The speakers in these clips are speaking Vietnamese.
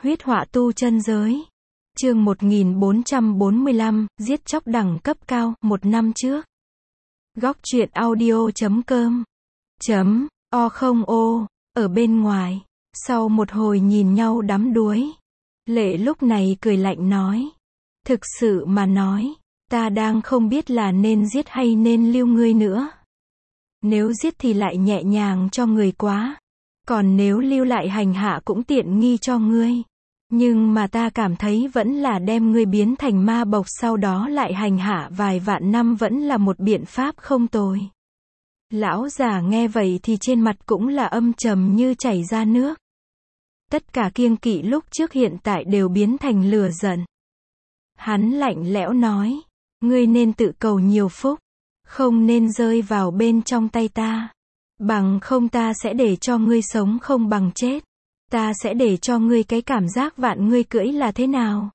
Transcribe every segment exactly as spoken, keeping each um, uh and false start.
Huyết họa tu chân giới. Chương một nghìn bốn trăm bốn mươi lăm, giết chóc đẳng cấp cao, một năm trước. Góc truyện audio chấm com. Chấm, o không ô, ở bên ngoài. Sau một hồi nhìn nhau đắm đuối, Lệ lúc này cười lạnh nói. Thực sự mà nói, ta đang không biết là nên giết hay nên lưu ngươi nữa. Nếu giết thì lại nhẹ nhàng cho người quá. Còn nếu lưu lại hành hạ cũng tiện nghi cho ngươi. Nhưng mà ta cảm thấy vẫn là đem ngươi biến thành ma bộc sau đó lại hành hạ vài vạn năm vẫn là một biện pháp không tồi. Lão già nghe vậy thì trên mặt cũng là âm trầm như chảy ra nước. Tất cả kiêng kỵ lúc trước hiện tại đều biến thành lửa giận. Hắn lạnh lẽo nói, ngươi nên tự cầu nhiều phúc, không nên rơi vào bên trong tay ta. Bằng không ta sẽ để cho ngươi sống không bằng chết. Ta sẽ để cho ngươi cái cảm giác vạn ngươi cưỡi là thế nào.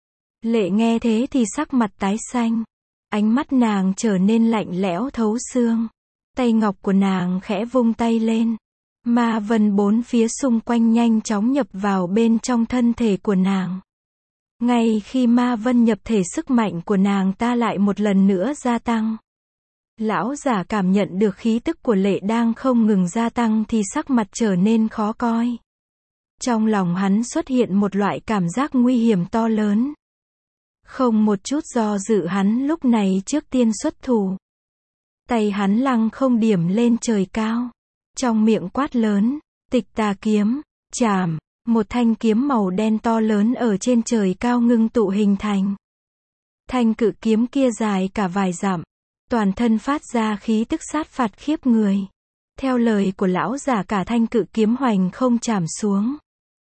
Lệ nghe thế thì sắc mặt tái xanh. Ánh mắt nàng trở nên lạnh lẽo thấu xương. Tay ngọc của nàng khẽ vung tay lên. Ma vân bốn phía xung quanh nhanh chóng nhập vào bên trong thân thể của nàng. Ngay khi ma vân nhập thể sức mạnh của nàng ta lại một lần nữa gia tăng. Lão giả cảm nhận được khí tức của Lệ đang không ngừng gia tăng thì sắc mặt trở nên khó coi. Trong lòng hắn xuất hiện một loại cảm giác nguy hiểm to lớn. Không một chút do dự hắn lúc này trước tiên xuất thủ. Tay hắn lăng không điểm lên trời cao. Trong miệng quát lớn, tịch tà kiếm, chảm, một thanh kiếm màu đen to lớn ở trên trời cao ngưng tụ hình thành. Thanh cự kiếm kia dài cả vài dặm. Toàn thân phát ra khí tức sát phạt khiếp người. Theo lời của lão giả cả thanh cự kiếm hoành không chạm xuống.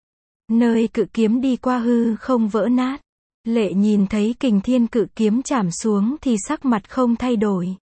Nơi cự kiếm đi qua hư không vỡ nát. Lệ nhìn thấy kình thiên cự kiếm chạm xuống thì sắc mặt không thay đổi.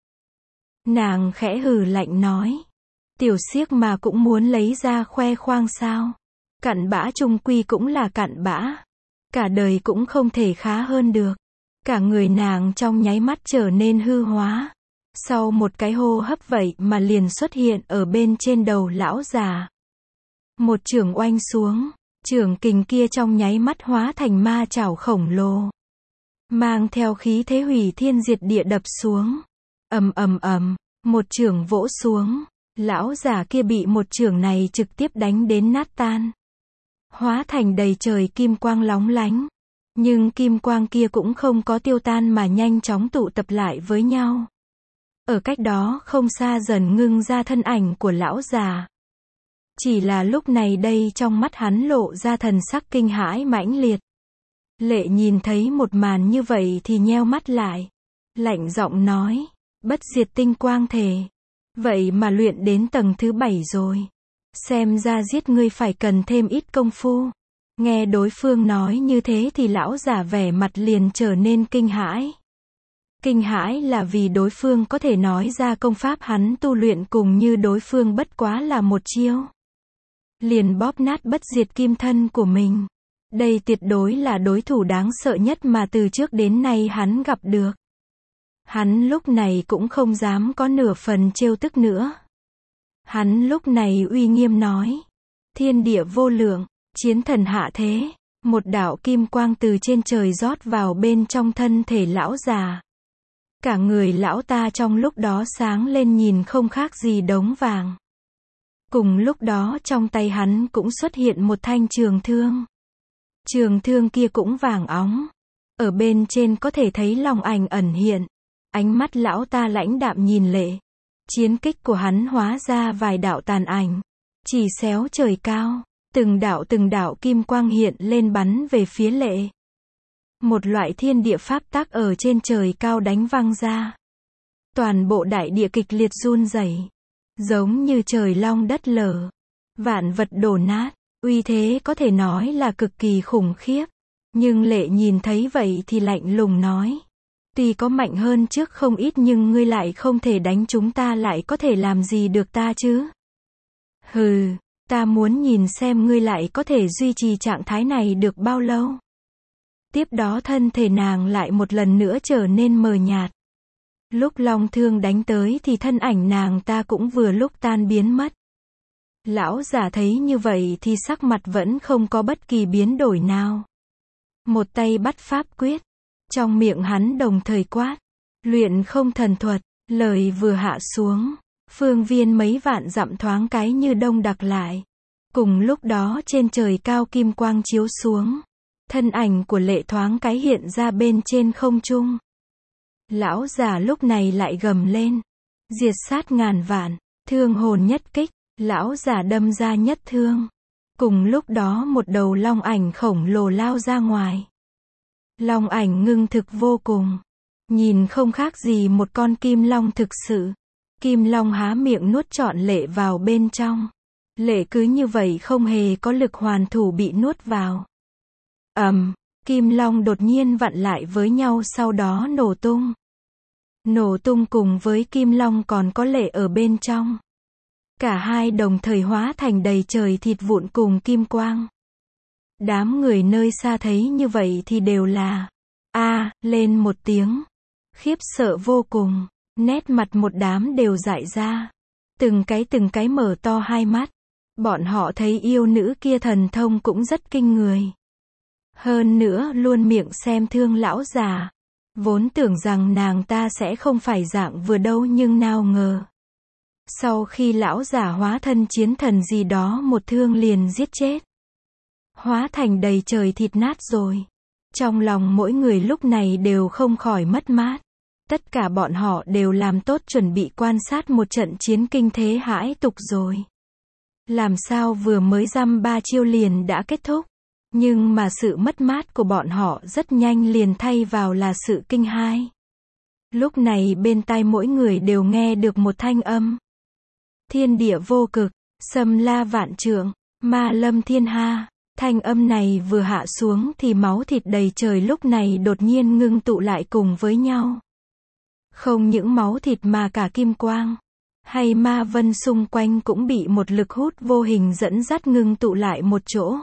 Nàng khẽ hừ lạnh nói. Tiểu xiếc mà cũng muốn lấy ra khoe khoang sao. Cặn bã chung quy cũng là cặn bã. Cả đời cũng không thể khá hơn được. Cả người nàng trong nháy mắt trở nên hư hóa. Sau một cái hô hấp vậy mà liền xuất hiện ở bên trên đầu lão già. Một chưởng oanh xuống. Chưởng kình kia trong nháy mắt hóa thành ma chảo khổng lồ. Mang theo khí thế hủy thiên diệt địa đập xuống. Ầm ầm ầm, một chưởng vỗ xuống. Lão già kia bị một chưởng này trực tiếp đánh đến nát tan. Hóa thành đầy trời kim quang lóng lánh. Nhưng kim quang kia cũng không có tiêu tan mà nhanh chóng tụ tập lại với nhau. Ở cách đó không xa dần ngưng ra thân ảnh của lão già. Chỉ là lúc này đây trong mắt hắn lộ ra thần sắc kinh hãi mãnh liệt. Lệ nhìn thấy một màn như vậy thì nheo mắt lại. Lạnh giọng nói, bất diệt tinh quang thể. Vậy mà luyện đến tầng thứ bảy rồi. Xem ra giết ngươi phải cần thêm ít công phu. Nghe đối phương nói như thế thì lão giả vẻ mặt liền trở nên kinh hãi. Kinh hãi là vì đối phương có thể nói ra công pháp hắn tu luyện cùng như đối phương bất quá là một chiêu. Liền bóp nát bất diệt kim thân của mình. Đây tuyệt đối là đối thủ đáng sợ nhất mà từ trước đến nay hắn gặp được. Hắn lúc này cũng không dám có nửa phần trêu tức nữa. Hắn lúc này uy nghiêm nói. Thiên địa vô lượng, chiến thần hạ thế. Một đạo kim quang từ trên trời rót vào bên trong thân thể lão già. Cả người lão ta trong lúc đó sáng lên nhìn không khác gì đống vàng. Cùng lúc đó trong tay hắn cũng xuất hiện một thanh trường thương. Trường thương kia cũng vàng óng. Ở bên trên có thể thấy long ảnh ẩn hiện. Ánh mắt lão ta lãnh đạm nhìn Lệ. Chiến kích của hắn hóa ra vài đạo tàn ảnh. Chỉ xéo trời cao. Từng đạo từng đạo kim quang hiện lên bắn về phía Lệ. Một loại thiên địa pháp tắc ở trên trời cao đánh văng ra. Toàn bộ đại địa kịch liệt run rẩy, giống như trời long đất lở. Vạn vật đổ nát, uy thế có thể nói là cực kỳ khủng khiếp. Nhưng Lệ nhìn thấy vậy thì lạnh lùng nói. Tuy có mạnh hơn trước không ít nhưng ngươi lại không thể đánh chúng ta lại có thể làm gì được ta chứ. Hừ, ta muốn nhìn xem ngươi lại có thể duy trì trạng thái này được bao lâu. Tiếp đó thân thể nàng lại một lần nữa trở nên mờ nhạt. Lúc long thương đánh tới thì thân ảnh nàng ta cũng vừa lúc tan biến mất. Lão già thấy như vậy thì sắc mặt vẫn không có bất kỳ biến đổi nào. Một tay bắt pháp quyết, trong miệng hắn đồng thời quát, luyện không thần thuật, lời vừa hạ xuống, phương viên mấy vạn dặm thoáng cái như đông đặc lại. Cùng lúc đó trên trời cao kim quang chiếu xuống, thân ảnh của Lệ thoáng cái hiện ra bên trên không trung. Lão già lúc này lại gầm lên, diệt sát ngàn vạn, thương hồn nhất kích, lão già đâm ra nhất thương. Cùng lúc đó một đầu long ảnh khổng lồ lao ra ngoài. Long ảnh ngưng thực vô cùng, nhìn không khác gì một con kim long thực sự. Kim long há miệng nuốt trọn Lệ vào bên trong. Lệ cứ như vậy không hề có lực hoàn thủ bị nuốt vào. Ầm, um, kim long đột nhiên vặn lại với nhau sau đó nổ tung. Nổ tung cùng với kim long còn có Lệ ở bên trong. Cả hai đồng thời hóa thành đầy trời thịt vụn cùng kim quang. Đám người nơi xa thấy như vậy thì đều là a à, lên một tiếng, khiếp sợ vô cùng, nét mặt một đám đều dại ra, từng cái từng cái mở to hai mắt. Bọn họ thấy yêu nữ kia thần thông cũng rất kinh người. Hơn nữa luôn miệng xem thương lão già. Vốn tưởng rằng nàng ta sẽ không phải dạng vừa đâu nhưng nào ngờ. Sau khi lão già hóa thân chiến thần gì đó một thương liền giết chết. Hóa thành đầy trời thịt nát rồi. Trong lòng mỗi người lúc này đều không khỏi mất mát. Tất cả bọn họ đều làm tốt chuẩn bị quan sát một trận chiến kinh thế hãi tục rồi. Làm sao vừa mới dăm ba chiêu liền đã kết thúc. Nhưng mà sự mất mát của bọn họ rất nhanh liền thay vào là sự kinh hãi. Lúc này bên tai mỗi người đều nghe được một thanh âm. Thiên địa vô cực, xâm la vạn trượng, ma lâm thiên ha. Thanh âm này vừa hạ xuống thì máu thịt đầy trời lúc này đột nhiên ngưng tụ lại cùng với nhau. Không những máu thịt mà cả kim quang hay ma vân xung quanh cũng bị một lực hút vô hình dẫn dắt ngưng tụ lại một chỗ.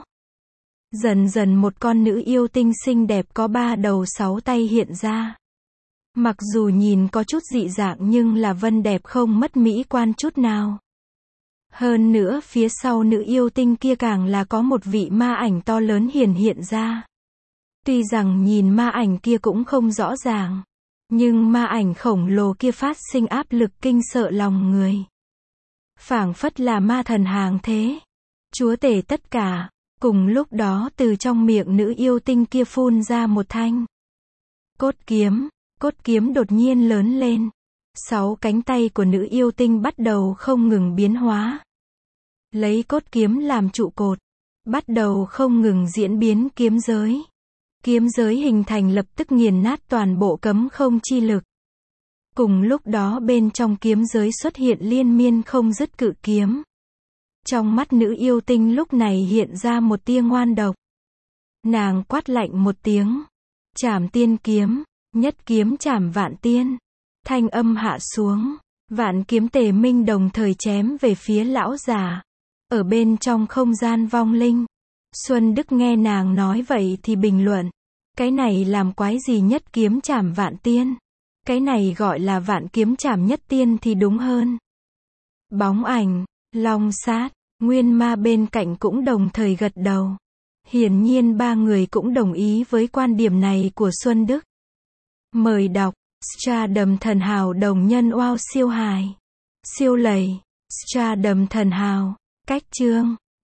Dần dần một con nữ yêu tinh xinh đẹp có ba đầu sáu tay hiện ra. Mặc dù nhìn có chút dị dạng nhưng là vân đẹp không mất mỹ quan chút nào. Hơn nữa phía sau nữ yêu tinh kia càng là có một vị ma ảnh to lớn hiển hiện ra. Tuy rằng nhìn ma ảnh kia cũng không rõ ràng, nhưng ma ảnh khổng lồ kia phát sinh áp lực kinh sợ lòng người. Phảng phất là ma thần hàng thế, chúa tể tất cả. Cùng lúc đó từ trong miệng nữ yêu tinh kia phun ra một thanh cốt kiếm, cốt kiếm đột nhiên lớn lên. Sáu cánh tay của nữ yêu tinh bắt đầu không ngừng biến hóa. Lấy cốt kiếm làm trụ cột, bắt đầu không ngừng diễn biến kiếm giới. Kiếm giới hình thành lập tức nghiền nát toàn bộ cấm không chi lực. Cùng lúc đó bên trong kiếm giới xuất hiện liên miên không dứt cự kiếm. Trong mắt nữ yêu tinh lúc này hiện ra một tia ngoan độc. Nàng quát lạnh một tiếng. Trảm tiên kiếm, nhất kiếm trảm vạn tiên. Thanh âm hạ xuống, vạn kiếm tề minh đồng thời chém về phía lão già. Ở bên trong không gian vong linh. Xuân Đức nghe nàng nói vậy thì bình luận. Cái này làm quái gì nhất kiếm trảm vạn tiên? Cái này gọi là vạn kiếm trảm nhất tiên thì đúng hơn. Bóng ảnh, long sát, nguyên ma bên cạnh cũng đồng thời gật đầu. Hiển nhiên ba người cũng đồng ý với quan điểm này của Xuân Đức. Mời đọc, Stardom thần hào đồng nhân wow siêu hài. Siêu lầy, Stardom thần hào, cách chương.